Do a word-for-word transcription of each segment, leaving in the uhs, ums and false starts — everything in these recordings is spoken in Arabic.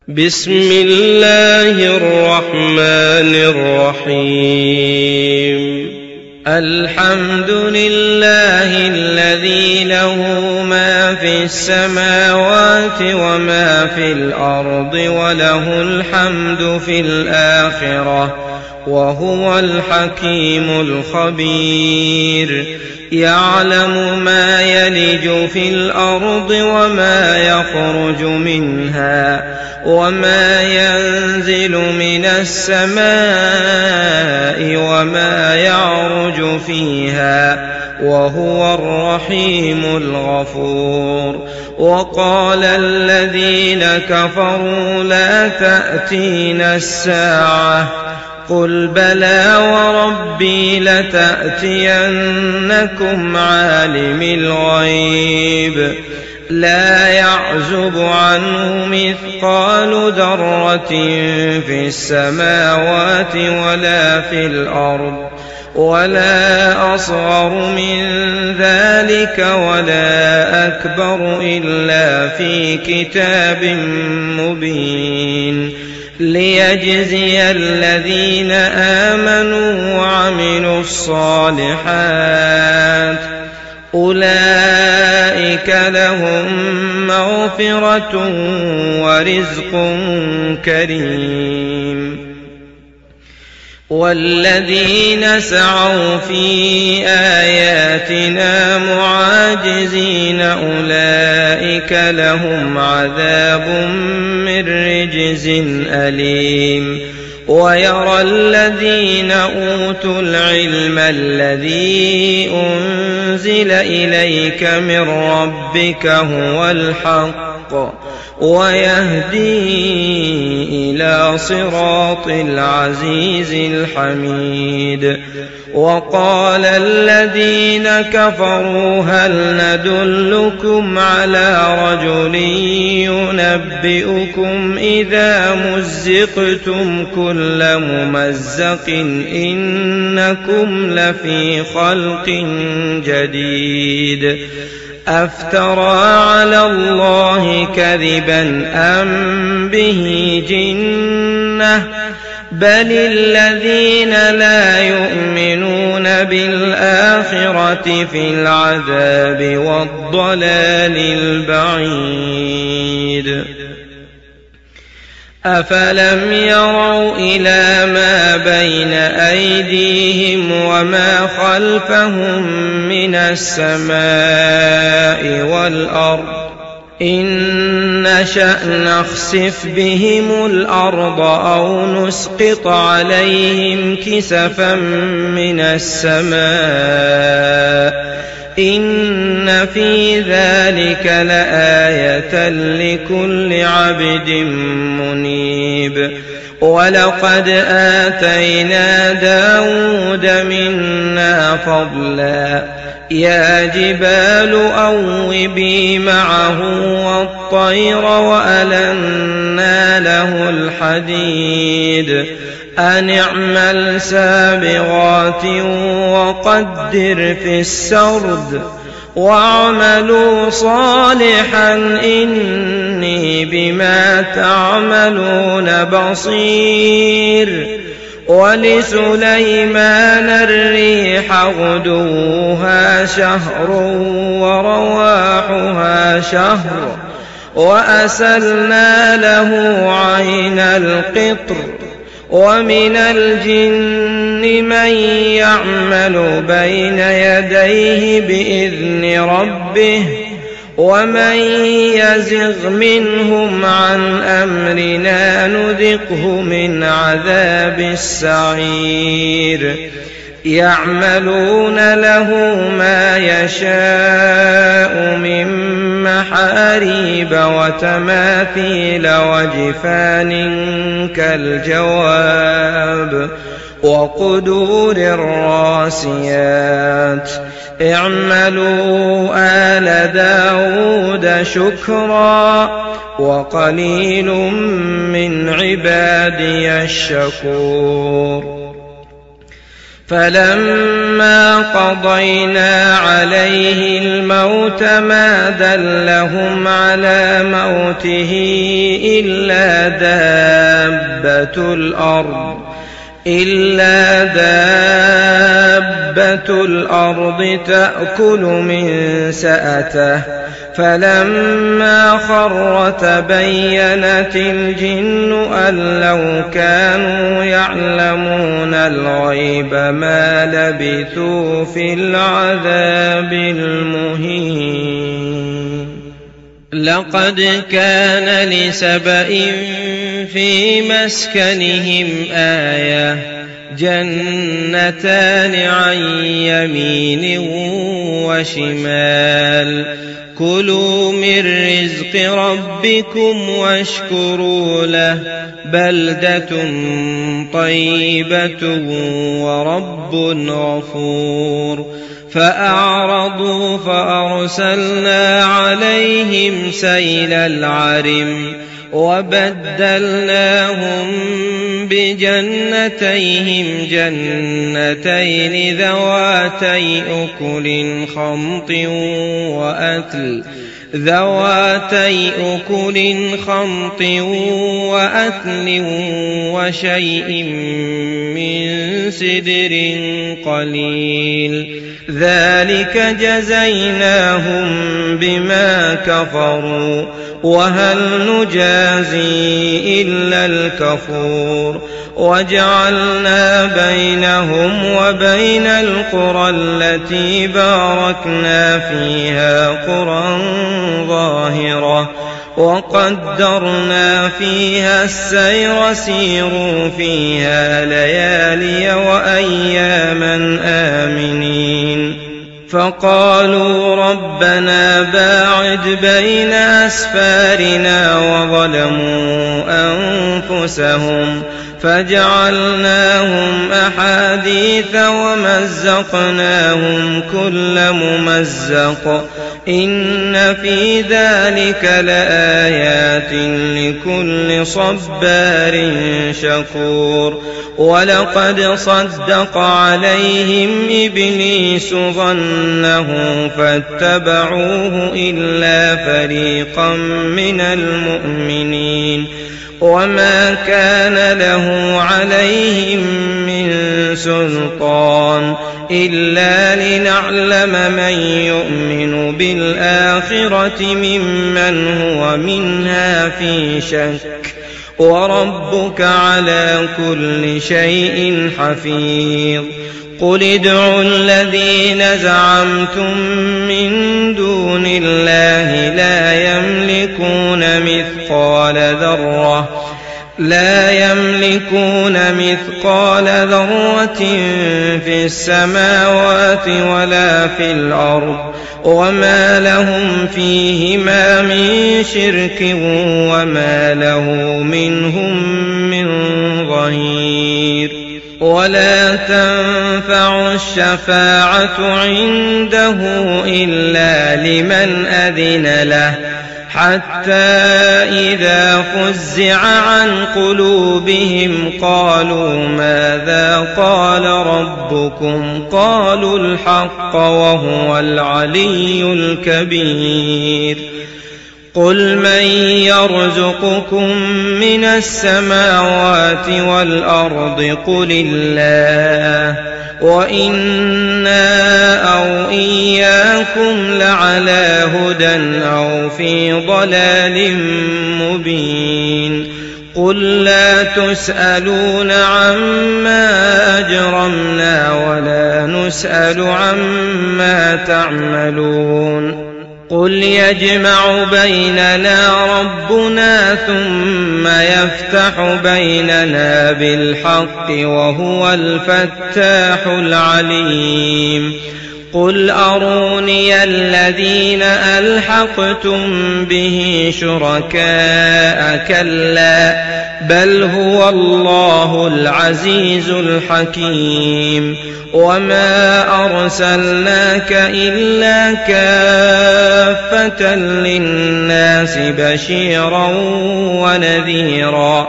بسم الله الرحمن الرحيم الحمد لله الذي له ما في السماوات وما في الأرض وله الحمد في الآخرة وهو الحكيم الخبير يعلم ما يلج في الأرض وما يخرج منها وما ينزل من السماء وما يعرج فيها وهو الرحيم الغفور. وقال الذين كفروا لا تأتينا الساعة قل بلى وربي لتأتينكم عالم الغيب لا يعزب عنه مثقال ذرة في السماوات ولا في الأرض ولا أصغر من ذلك ولا أكبر إلا في كتاب مبين ليجزي الذين آمنوا وعملوا الصالحات أولئك لهم مغفرة ورزق كريم. والذين سعوا في آياتنا معاجزين أولئك لهم عذاب من رجز أليم. ويرى الذين أوتوا العلم الذي أنزل إليك من ربك هو الحق ويهدي إلى صراط العزيز الحميد. وقال الذين كفروا هل ندلكم على رجل ينبئكم إذا مزقتم كل ممزق إنكم لفي خلق جديد أفترى على الله كذبا أم به جنة بل الذين لا يؤمنون بالآخرة في العذاب والضلال البعيد. أفلم يروا إلى ما بين أيديهم وما خلفهم من السماء والأرض إن نشأ نخسف بهم الأرض أو نسقط عليهم كسفا من السماء إن في ذلك لآية لكل عبد منيب. ولقد آتينا داود منا فضلا يا جبال أوبي معه والطير وألنا له الحديد أن اعمل سابغات وقدر في السرد واعملوا صالحا إني بما تعملون بصير. ولسليمان الريح غدوها شهر ورواحها شهر وأسلنا له عين القطر. ومن الجن من يعمل بين يديه بإذن ربه ومن يزغ منهم عن أمرنا نذقه من عذاب السعير. يعملون له ما يشاء من محاريب وتماثيل وجفان كالجواب وقدور الراسيات اعملوا آل داود شكرا وقليل من عبادي الشكور. فلما قضينا عليه الموت ما دلهم على موته إلا دابة الأرض إلا دابة الأرض تأكل من سأته فلما خر تبينت الجن أن لو كانوا يعلمون الغيب ما لبثوا في العذاب المهين. لقد كان لسبإ في مسكنهم آية جنتان عن يمين وشمال كلوا من رزق ربكم واشكروا له بلدة طيبة ورب غفور. فأعرضوا فأرسلنا عليهم سيل العرم وبدلناهم بجنتيهم جنتين ذواتي أكل خمط وأثل ذواتي أكل خمط وأثل وشيء من سدر قليل ذلك جزيناهم بما كفروا وهل نجازي إلا الكفور. وجعلنا بينهم وبين القرى التي باركنا فيها قرى ظاهرة وقدرنا فيها السير سيروا فيها ليالي وأياما آمنين. فقالوا ربنا باعد بين أسفارنا وظلموا أنفسهم فجعلناهم أحاديث ومزقناهم كل ممزق إن في ذلك لآيات لكل صبار شكور. ولقد صدق عليهم إبليس ظنه فاتبعوه إلا فريقا من المؤمنين وما كان له عليهم من سلطان إلا لنعلم من يؤمن بالآخرة ممن هو منها في شك وربك على كل شيء حفيظ. قل ادعوا الذين زعمتم من دون الله لا يملكون مثقال ذرة لا يملكون مثقال ذرة في السماوات ولا في الأرض وما لهم فيهما من شرك وما له منهم من ظهير. ولا تنفع الشفاعة عنده إلا لمن أذن له حتى إذا فزع عن قلوبهم قالوا ماذا قال ربكم قالوا الحق وهو العلي الكبير. قل من يرزقكم من السماوات والأرض قل الله وإنا أو إياكم لعلى هدى أو في ضلال مبين. قل لا تسألون عما أجرمنا ولا نسأل عما تعملون. قل يجمع بيننا ربنا ثم يفتح بيننا بالحق وهو الفتاح العليم. قل أروني الذين ألحقتم به شركاء كلا بل هو الله العزيز الحكيم وما أرسلناك إلا كافة للناس بشيرا ونذيرا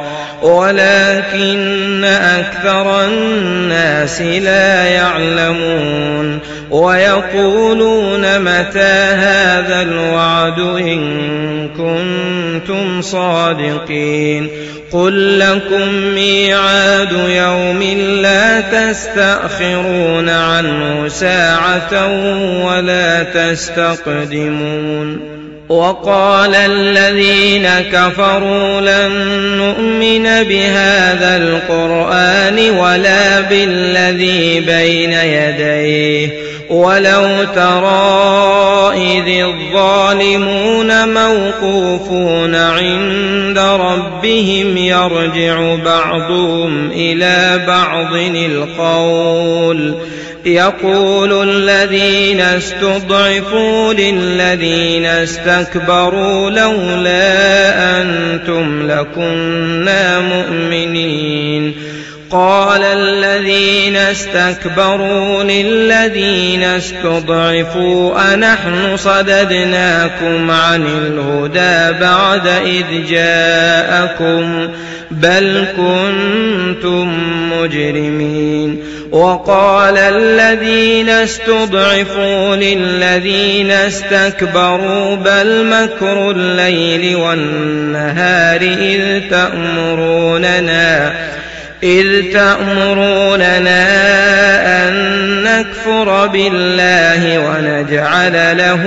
ولكن أكثر الناس لا يعلمون ويقولون متى هذا الوعد إن كنتم صادقين قل لكم ميعاد يوم لا تستأخرون عنه ساعة ولا تستقدمون وقال الذين كفروا لن نؤمن بهذا القرآن ولا بالذي بين يديه ولو ترى إذ الظالمون موقوفون عند ربهم يرجع بعضهم إلى بعض القول يقول الذين استضعفوا للذين استكبروا لولا أنتم لكنا مؤمنين قال الذين استكبروا للذين استضعفوا أنحن صددناكم عن الهدى بعد إذ جاءكم بل كنتم مجرمين وقال الذين استضعفوا للذين استكبروا بل مكر الليل والنهار إذ تأمروننا إذ تأمروننا أن نكفر بالله ونجعل له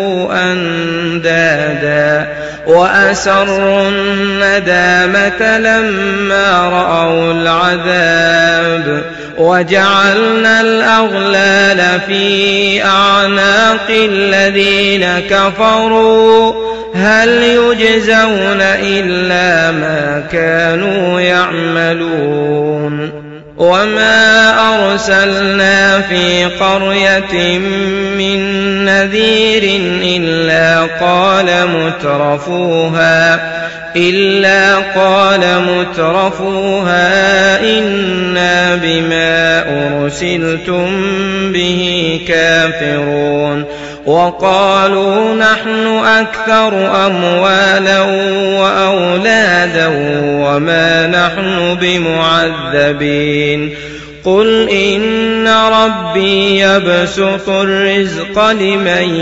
أندادا وأسروا الندامة لما رأوا العذاب وجعلنا الأغلال في أعناق الذين كفروا هل يجزون إلا ما كانوا يعملون وما أرسلنا في قرية من نذير إلا قال مترفوها إلا قال مترفوها إنا بما أرسلتم به كافرون وقالوا نحن أكثر أموالا وأولادا وما نحن بمعذبين قل إن ربي يبسط الرزق لمن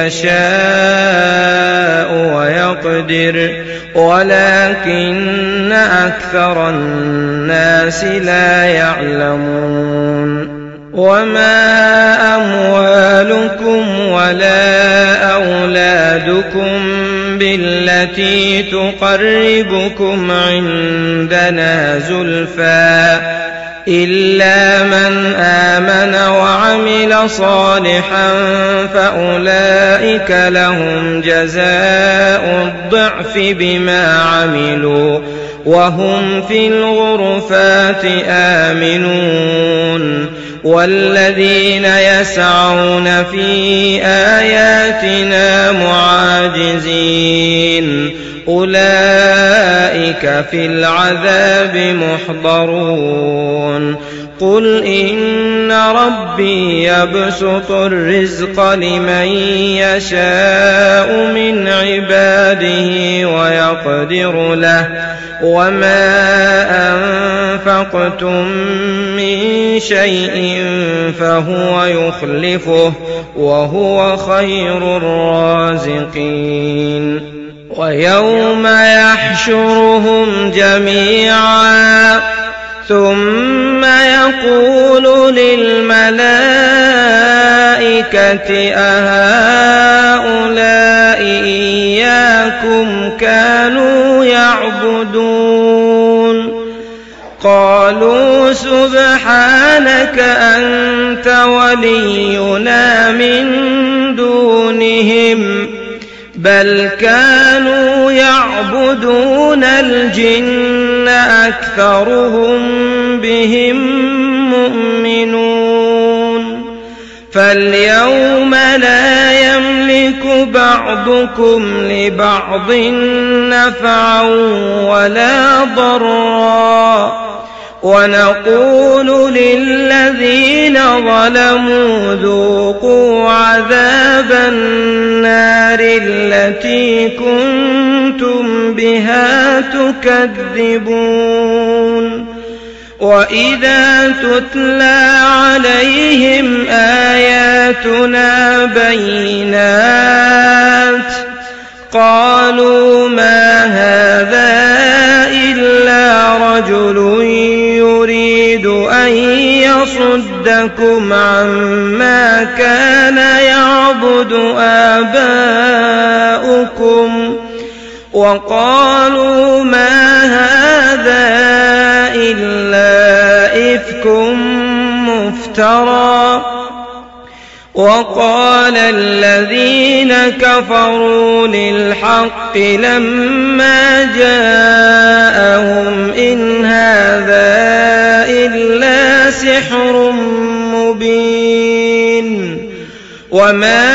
يشاء ويقدر ولكن أكثر الناس لا يعلمون وما أموالكم ولا أولادكم بالتي تقربكم عندنا زلفى إلا من آمن وعمل صالحا فأولئك لهم جزاء الضعف بما عملوا وهم في الغرفات آمنون والذين يسعون في آياتنا معاجزين أولئك في العذاب محضرون قل إن ربي يبسط الرزق لمن يشاء من عباده ويقدر له وما أنفقتم من شيء فهو يخلفه وهو خير الرازقين ويوم يحشرهم جميعا ثم يقول للملائكة أهؤلاء إياكم كانوا يعبدون قالوا سبحانك أنت ولينا من دونهم بل كانوا يعبدون الجن أكثرهم بهم مؤمنون فاليوم لا يملك بعضكم لبعض نفعا ولا ضرا ونقول للذين ظلموا ذوقوا عذاب النار التي كنتم بها تكذبون وإذا تتلى عليهم آياتنا بينات قالوا ما هذا إلا رجل يريد أن يصدكم عما كان يعبد آباؤكم وقالوا ما هذا إلا إفك مفترى وقال الذين كفروا للحق لما جاءهم إن هذا إلا سحر مبين وما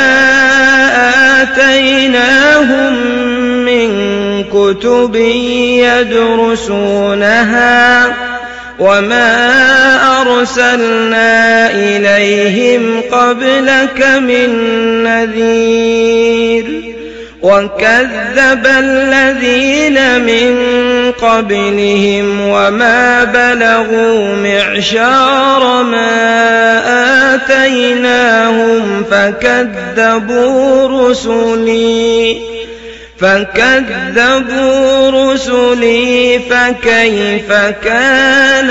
آتيناهم من كتب يدرسونها وما أرسلنا إليهم قبلك من نذير وكذب الذين من قبلهم وما بلغوا معشار ما آتيناهم فكذبوا رسلي فكذبوا رسلي فكيف كان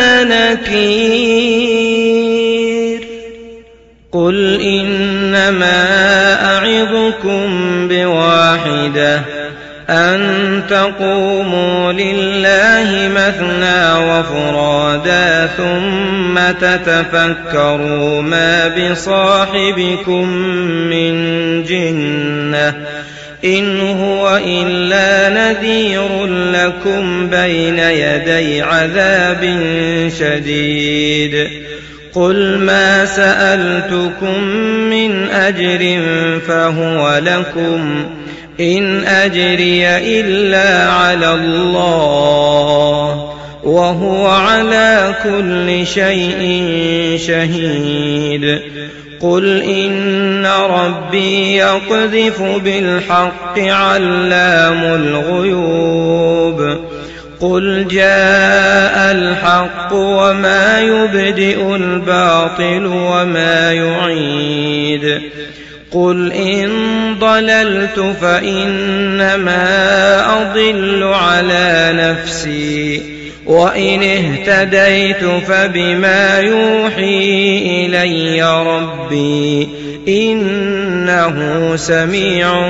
نكير قل إنما أعظكم بواحدة أن تقوموا لله مثنى وفرادا ثم تتفكروا ما بصاحبكم من جنة إن هو إلا نذير لكم بين يدي عذاب شديد قل ما سألتكم من أجر فهو لكم إن أجري إلا على الله وهو على كل شيء شهيد قل إن ربي يقذف بالحق علام الغيوب قل جاء الحق وما يبدئ الباطل وما يعيد قل إن ضللت فإنما أضل على نفسي وإن اهتديت فبما يوحي إلي ربي إنه سميع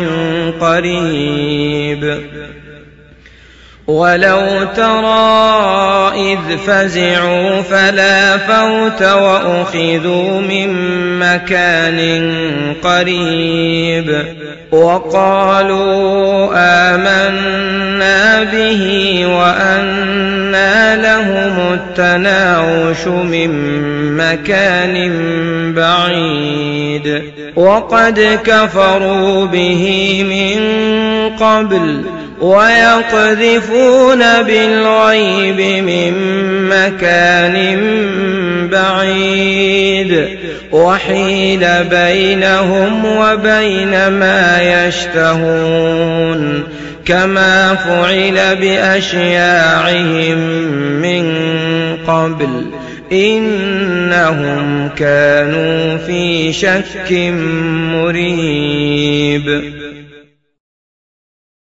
قريب ولو ترى إذ فزعوا فلا فوت وأخذوا من مكان قريب وقالوا آمنا به وأنى لهم التناوش من مكان بعيد وقد كفروا به من قبل ويقذفون بالغيب من مكان بعيد وحيل بينهم وبين ما يشتهون كما فعل بأشياعهم من قبل إنهم كانوا في شك مريب